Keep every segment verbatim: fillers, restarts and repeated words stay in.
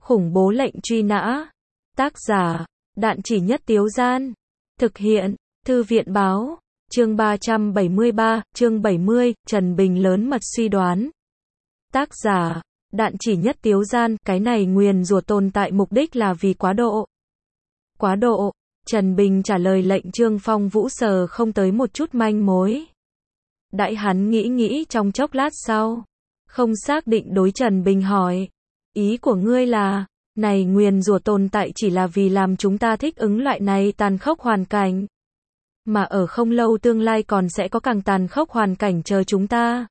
Khủng bố lệnh truy nã. Tác giả, Đạn Chỉ Nhất Tiếu Gian. Thực hiện, Thư viện báo. Chương ba trăm bảy mươi ba, chương bảy mươi, Trần Bình lớn mật suy đoán. Tác giả, Đạn Chỉ Nhất Tiếu Gian. Cái này nguyền rủa tồn tại mục đích là vì quá độ. Quá độ. Trần Bình trả lời lệnh Trương Phong Vũ sờ không tới một chút manh mối. Đãi hắn nghĩ nghĩ trong chốc lát sau. Không xác định đối Trần Bình hỏi. Ý của ngươi là, này nguyền rủa tồn tại chỉ là vì làm chúng ta thích ứng loại này tàn khốc hoàn cảnh. Mà ở không lâu tương lai còn sẽ có càng tàn khốc hoàn cảnh chờ chúng ta.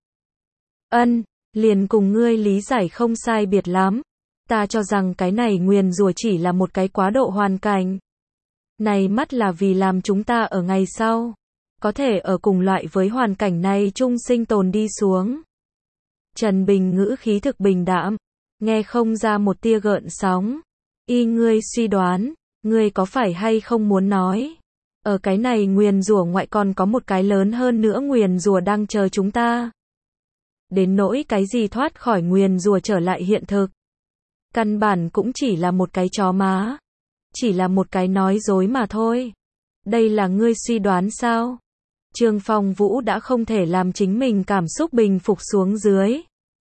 Ân, liền cùng ngươi lý giải không sai biệt lắm. Ta cho rằng cái này nguyền rủa chỉ là một cái quá độ hoàn cảnh. Này mắt là vì làm chúng ta ở ngày sau có thể ở cùng loại với hoàn cảnh này chung sinh tồn đi xuống. Trần Bình ngữ khí thực bình đạm, nghe không ra một tia gợn sóng. Y ngươi suy đoán, ngươi có phải hay không muốn nói, ở cái này nguyền rủa ngoại còn có một cái lớn hơn nữa nguyền rủa đang chờ chúng ta. Đến nỗi cái gì thoát khỏi nguyền rủa trở lại hiện thực, căn bản cũng chỉ là một cái chó má, chỉ là một cái nói dối mà thôi. Đây là ngươi suy đoán sao? Trương Phong Vũ đã không thể làm chính mình cảm xúc bình phục xuống dưới.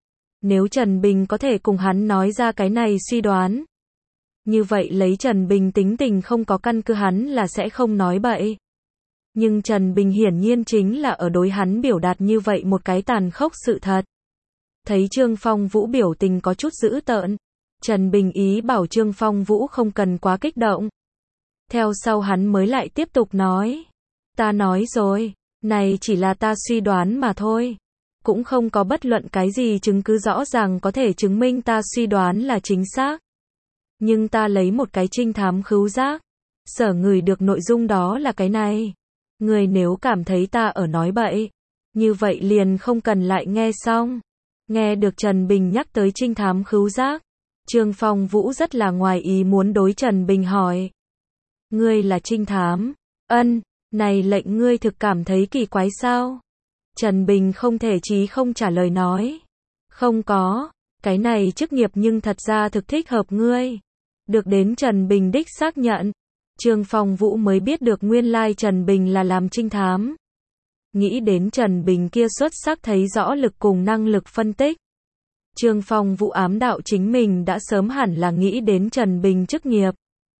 Nếu Trần Bình có thể cùng hắn nói ra cái này suy đoán, như vậy lấy Trần Bình tính tình không có căn cứ hắn là sẽ không nói bậy. Nhưng Trần Bình hiển nhiên chính là ở đối hắn biểu đạt như vậy một cái tàn khốc sự thật. Thấy Trương Phong Vũ biểu tình có chút dữ tợn, Trần Bình ý bảo Trương Phong Vũ không cần quá kích động. Theo sau hắn mới lại tiếp tục nói. Ta nói rồi, này chỉ là ta suy đoán mà thôi. Cũng không có bất luận cái gì chứng cứ rõ ràng có thể chứng minh ta suy đoán là chính xác. Nhưng ta lấy một cái trinh thám khứu giác, sở ngửi được nội dung đó là cái này. Người nếu cảm thấy ta ở nói bậy, như vậy liền không cần lại nghe xong. Nghe được Trần Bình nhắc tới trinh thám khứu giác, Trương Phong Vũ rất là ngoài ý muốn đối Trần Bình hỏi. Ngươi là trinh thám? Ân, này lệnh ngươi thực cảm thấy kỳ quái sao? Trần Bình không thể chí không trả lời nói. Không có, cái này chức nghiệp nhưng thật ra thực thích hợp ngươi. Được đến Trần Bình đích xác nhận, Trương Phong Vũ mới biết được nguyên lai Trần Bình là làm trinh thám. Nghĩ đến Trần Bình kia xuất sắc thấy rõ lực cùng năng lực phân tích, Trương Phong Vũ ám đạo chính mình đã sớm hẳn là nghĩ đến Trần Bình chức nghiệp.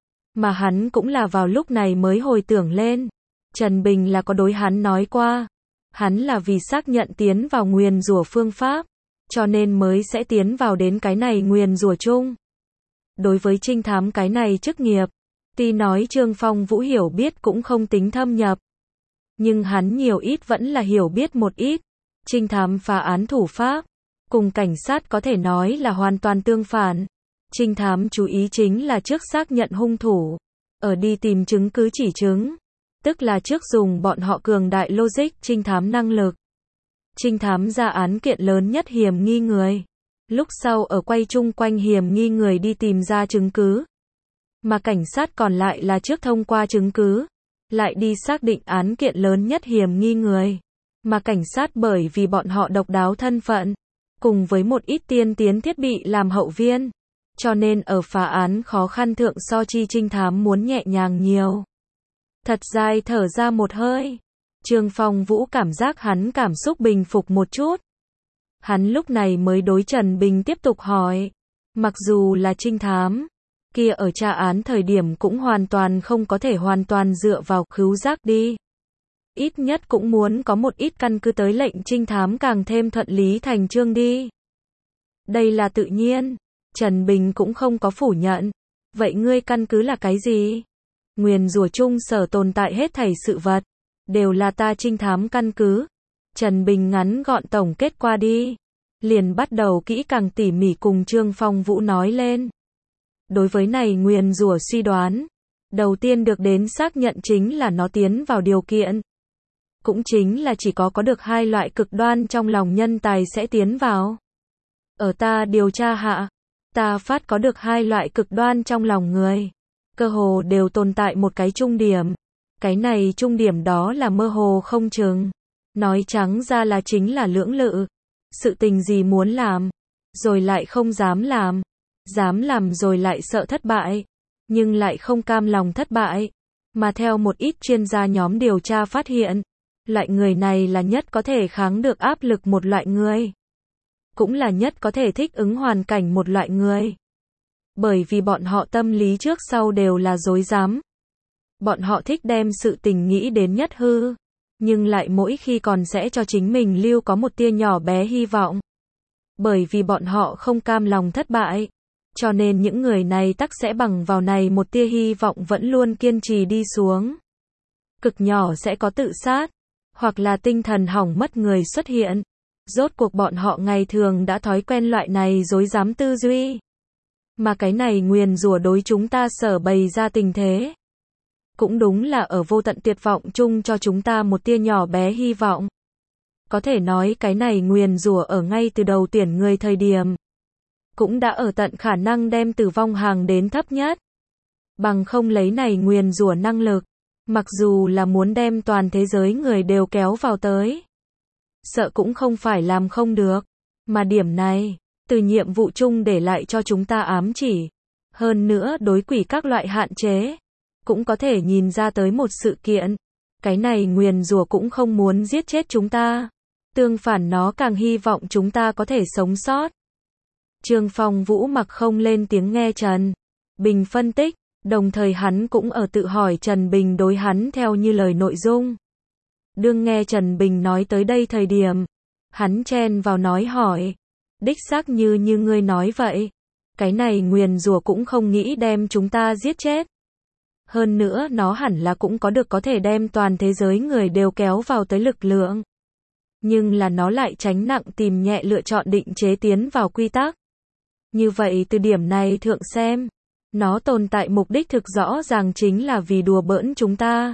Mà hắn cũng là vào lúc này mới hồi tưởng lên. Trần Bình là có đối hắn nói qua. Hắn là vì xác nhận tiến vào nguyền rủa phương pháp, cho nên mới sẽ tiến vào đến cái này nguyền rủa chung. Đối với trinh thám cái này chức nghiệp, tuy nói Trương Phong Vũ hiểu biết cũng không tính thâm nhập. Nhưng hắn nhiều ít vẫn là hiểu biết một ít. Trinh thám phá án thủ pháp, cùng cảnh sát có thể nói là hoàn toàn tương phản. Trinh thám chú ý chính là trước xác nhận hung thủ, ở đi tìm chứng cứ chỉ chứng. Tức là trước dùng bọn họ cường đại logic trinh thám năng lực. Trinh thám ra án kiện lớn nhất hiểm nghi người. Lúc sau ở quay chung quanh hiểm nghi người đi tìm ra chứng cứ. Mà cảnh sát còn lại là trước thông qua chứng cứ, lại đi xác định án kiện lớn nhất hiểm nghi người. Mà cảnh sát bởi vì bọn họ độc đáo thân phận, cùng với một ít tiên tiến thiết bị làm hậu viên, cho nên ở phá án khó khăn thượng so chi trinh thám muốn nhẹ nhàng nhiều. Thật dài thở ra một hơi. Trương Phong Vũ cảm giác hắn cảm xúc bình phục một chút. Hắn lúc này mới đối Trần Bình tiếp tục hỏi. Mặc dù là trinh thám, kia ở tra án thời điểm cũng hoàn toàn không có thể hoàn toàn dựa vào khứu giác đi. Ít nhất cũng muốn có một ít căn cứ tới lệnh trinh thám càng thêm thuận lý thành chương đi. Đây là tự nhiên. Trần Bình cũng không có phủ nhận. Vậy ngươi căn cứ là cái gì? Nguyền rủa chung sở tồn tại hết thảy sự vật, đều là ta trinh thám căn cứ. Trần Bình ngắn gọn tổng kết qua đi. Liền bắt đầu kỹ càng tỉ mỉ cùng Trương Phong Vũ nói lên. Đối với này nguyền rủa suy đoán, đầu tiên được đến xác nhận chính là nó tiến vào điều kiện. Cũng chính là chỉ có có được hai loại cực đoan trong lòng nhân tài sẽ tiến vào. Ở ta điều tra hạ, ta phát có được hai loại cực đoan trong lòng người. Cơ hồ đều tồn tại một cái trung điểm. Cái này trung điểm đó là mơ hồ không chừng. Nói trắng ra là chính là lưỡng lự. Sự tình gì muốn làm, rồi lại không dám làm. dám làm rồi lại sợ thất bại, nhưng lại không cam lòng thất bại. Mà theo một ít chuyên gia nhóm điều tra phát hiện, loại người này là nhất có thể kháng được áp lực một loại người. Cũng là nhất có thể thích ứng hoàn cảnh một loại người. Bởi vì bọn họ tâm lý trước sau đều là dối dám. Bọn họ thích đem sự tình nghĩ đến nhất hư, nhưng lại mỗi khi còn sẽ cho chính mình lưu có một tia nhỏ bé hy vọng. Bởi vì bọn họ không cam lòng thất bại, cho nên những người này tắc sẽ bằng vào này một tia hy vọng vẫn luôn kiên trì đi xuống. Cực nhỏ sẽ có tự sát, hoặc là tinh thần hỏng mất người xuất hiện. Rốt cuộc bọn họ ngày thường đã thói quen loại này dối dám tư duy. Mà cái này nguyền rủa đối chúng ta sở bày ra tình thế. Cũng đúng là ở vô tận tuyệt vọng chung cho chúng ta một tia nhỏ bé hy vọng. Có thể nói cái này nguyền rủa ở ngay từ đầu tuyển người thời điểm. Cũng đã ở tận khả năng đem tử vong hàng đến thấp nhất. Bằng không lấy này nguyền rủa năng lực. Mặc dù là muốn đem toàn thế giới người đều kéo vào tới. Sợ cũng không phải làm không được. Mà điểm này, từ nhiệm vụ chung để lại cho chúng ta ám chỉ. Hơn nữa đối quỷ các loại hạn chế. Cũng có thể nhìn ra tới một sự kiện. Cái này nguyền rủa cũng không muốn giết chết chúng ta. Tương phản nó càng hy vọng chúng ta có thể sống sót. Trương Phong Vũ mặc không lên tiếng nghe Trần Bình phân tích. Đồng thời hắn cũng ở tự hỏi Trần Bình đối hắn theo như lời nội dung. Đương nghe Trần Bình nói tới đây thời điểm. Hắn chen vào nói hỏi. Đích xác như như ngươi nói vậy. Cái này nguyền rủa cũng không nghĩ đem chúng ta giết chết. Hơn nữa nó hẳn là cũng có được có thể đem toàn thế giới người đều kéo vào tới lực lượng. Nhưng là nó lại tránh nặng tìm nhẹ lựa chọn định chế tiến vào quy tắc. Như vậy từ điểm này thượng xem. Nó tồn tại mục đích thực rõ ràng chính là vì đùa bỡn chúng ta.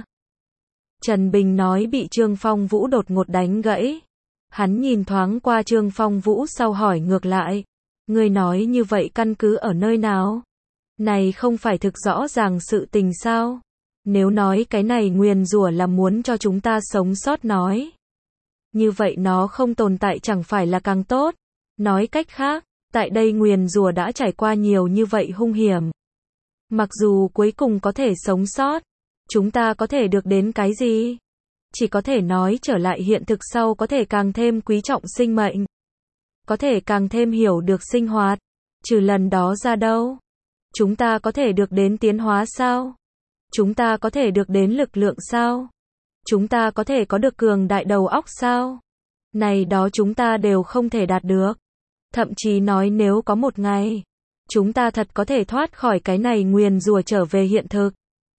Trần Bình nói bị Trương Phong Vũ đột ngột đánh gãy. Hắn nhìn thoáng qua Trương Phong Vũ sau hỏi ngược lại. Ngươi nói như vậy căn cứ ở nơi nào? Này không phải thực rõ ràng sự tình sao? Nếu nói cái này nguyền rủa là muốn cho chúng ta sống sót nói. Như vậy nó không tồn tại chẳng phải là càng tốt. Nói cách khác, tại đây nguyền rủa đã trải qua nhiều như vậy hung hiểm. Mặc dù cuối cùng có thể sống sót, chúng ta có thể được đến cái gì? Chỉ có thể nói trở lại hiện thực sau có thể càng thêm quý trọng sinh mệnh. Có thể càng thêm hiểu được sinh hoạt. Trừ lần đó ra đâu? Chúng ta có thể được đến tiến hóa sao? Chúng ta có thể được đến lực lượng sao? Chúng ta có thể có được cường đại đầu óc sao? Này đó chúng ta đều không thể đạt được. Thậm chí nói nếu có một ngày, chúng ta thật có thể thoát khỏi cái này nguyền rủa trở về hiện thực.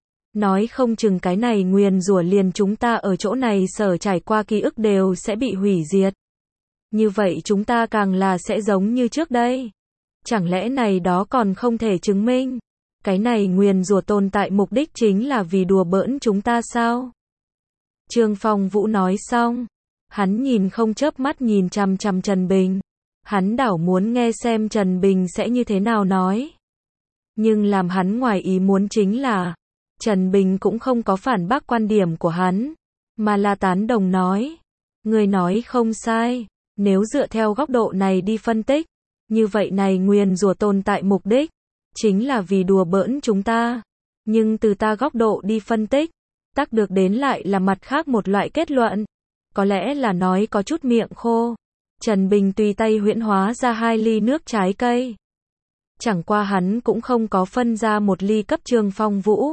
Nói không chừng cái này nguyền rủa liền chúng ta ở chỗ này sở trải qua ký ức đều sẽ bị hủy diệt. Như vậy chúng ta càng là sẽ giống như trước đây. Chẳng lẽ này đó còn không thể chứng minh? Cái này nguyền rủa tồn tại mục đích chính là vì đùa bỡn chúng ta sao? Trương Phong Vũ nói xong. Hắn nhìn không chớp mắt nhìn chằm chằm Trần Bình. Hắn đảo muốn nghe xem Trần Bình sẽ như thế nào nói. Nhưng làm hắn ngoài ý muốn chính là Trần Bình cũng không có phản bác quan điểm của hắn, mà là tán đồng nói. Người nói không sai, nếu dựa theo góc độ này đi phân tích, như vậy này nguyền rủa tồn tại mục đích, chính là vì đùa bỡn chúng ta. Nhưng từ ta góc độ đi phân tích, tác được đến lại là mặt khác một loại kết luận. Có lẽ là nói có chút miệng khô. Trần Bình tùy tay huyễn hóa ra hai ly nước trái cây. Chẳng qua hắn cũng không có phân ra một ly cấp Trương Phong Vũ,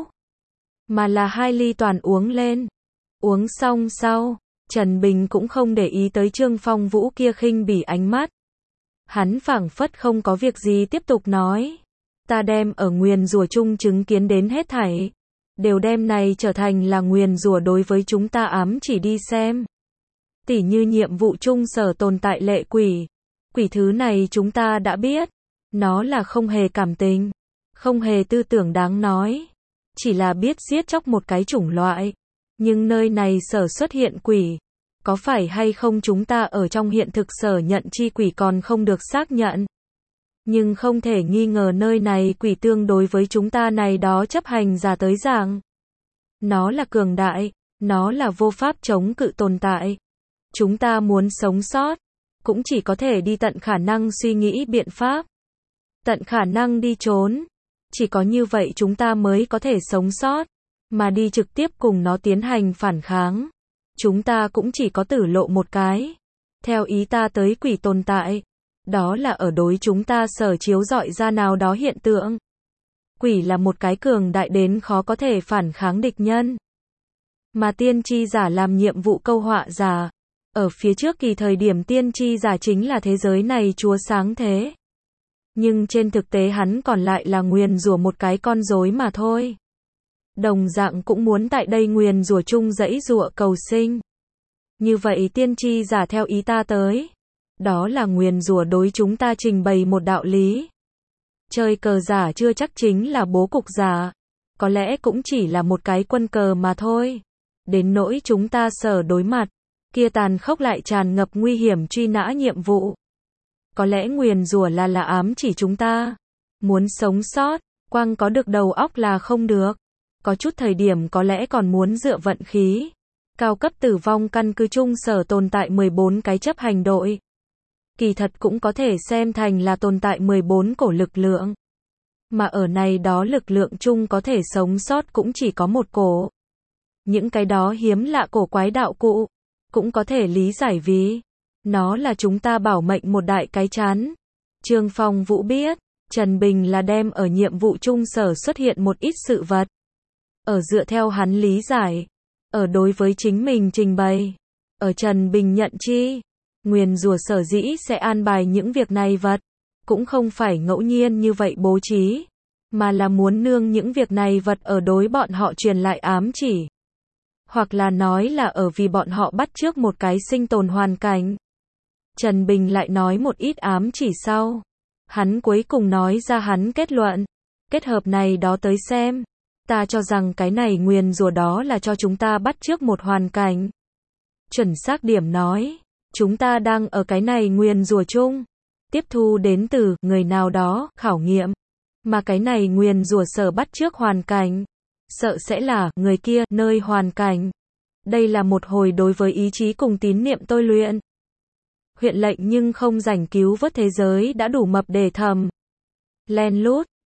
mà là hai ly toàn uống lên. Uống xong sau, Trần Bình cũng không để ý tới Trương Phong Vũ kia khinh bỉ ánh mắt. Hắn phảng phất không có việc gì tiếp tục nói. Ta đem ở nguyền rủa chung chứng kiến đến hết thảy. Đều đem này trở thành là nguyền rủa đối với chúng ta ám chỉ đi xem. Tỉ như nhiệm vụ chung sở tồn tại lệ quỷ. Quỷ thứ này chúng ta đã biết. Nó là không hề cảm tình. Không hề tư tưởng đáng nói. Chỉ là biết giết chóc một cái chủng loại. Nhưng nơi này sở xuất hiện quỷ. Có phải hay không chúng ta ở trong hiện thực sở nhận chi quỷ còn không được xác nhận. Nhưng không thể nghi ngờ nơi này quỷ tương đối với chúng ta này đó chấp hành giả tới giảng. Nó là cường đại. Nó là vô pháp chống cự tồn tại. Chúng ta muốn sống sót. Cũng chỉ có thể đi tận khả năng suy nghĩ biện pháp. tận khả năng đi trốn. Chỉ có như vậy chúng ta mới có thể sống sót, mà đi trực tiếp cùng nó tiến hành phản kháng. Chúng ta cũng chỉ có tử lộ một cái. Theo ý ta tới quỷ tồn tại, đó là ở đối chúng ta sở chiếu rọi ra nào đó hiện tượng. Quỷ là một cái cường đại đến khó có thể phản kháng địch nhân. Mà tiên tri giả làm nhiệm vụ câu họa giả. Ở phía trước kỳ thời điểm tiên tri giả chính là thế giới này chúa sáng thế. Nhưng trên thực tế hắn còn lại là nguyền rủa một cái con rối mà thôi. Đồng dạng cũng muốn tại đây nguyền rủa chung dãy dụa cầu sinh. Như vậy tiên tri giả theo ý ta tới, đó là nguyền rủa đối chúng ta trình bày một đạo lý. Chơi cờ giả chưa chắc chính là bố cục giả, có lẽ cũng chỉ là một cái quân cờ mà thôi. Đến nỗi chúng ta sở đối mặt, kia tàn khốc lại tràn ngập nguy hiểm truy nã nhiệm vụ. Có lẽ nguyền rủa là là ám chỉ chúng ta. Muốn sống sót, quang có được đầu óc là không được. Có chút thời điểm có lẽ còn muốn dựa vận khí. Cao cấp tử vong căn cứ chung sở tồn tại mười bốn cái chấp hành đội. Kỳ thật cũng có thể xem thành là tồn tại mười bốn cổ lực lượng. Mà ở này đó lực lượng chung có thể sống sót cũng chỉ có một cổ. Những cái đó hiếm lạ cổ quái đạo cụ, cũng có thể lý giải vì nó là chúng ta bảo mệnh một đại cái chán. Trương Phong Vũ biết, Trần Bình là đem ở nhiệm vụ chung sở xuất hiện một ít sự vật. Ở dựa theo hắn lý giải, ở đối với chính mình trình bày, ở Trần Bình nhận chi, nguyền rủa sở dĩ sẽ an bài những việc này vật, cũng không phải ngẫu nhiên như vậy bố trí, mà là muốn nương những việc này vật ở đối bọn họ truyền lại ám chỉ. Hoặc là nói là ở vì bọn họ bắt chước một cái sinh tồn hoàn cảnh. Trần Bình lại nói một ít ám chỉ sau. Hắn cuối cùng nói ra hắn kết luận. Kết hợp này đó tới xem. Ta cho rằng cái này nguyền rủa đó là cho chúng ta bắt chước một hoàn cảnh. Chuẩn xác điểm nói. Chúng ta đang ở cái này nguyền rủa chung. Tiếp thu đến từ người nào đó khảo nghiệm. Mà cái này nguyền rủa sở bắt chước hoàn cảnh. Sợ sẽ là người kia nơi hoàn cảnh. Đây là một hồi đối với ý chí cùng tín niệm tôi luyện. Huyện lệnh nhưng không rảnh cứu vớt thế giới đã đủ mập để thầm. Len lút,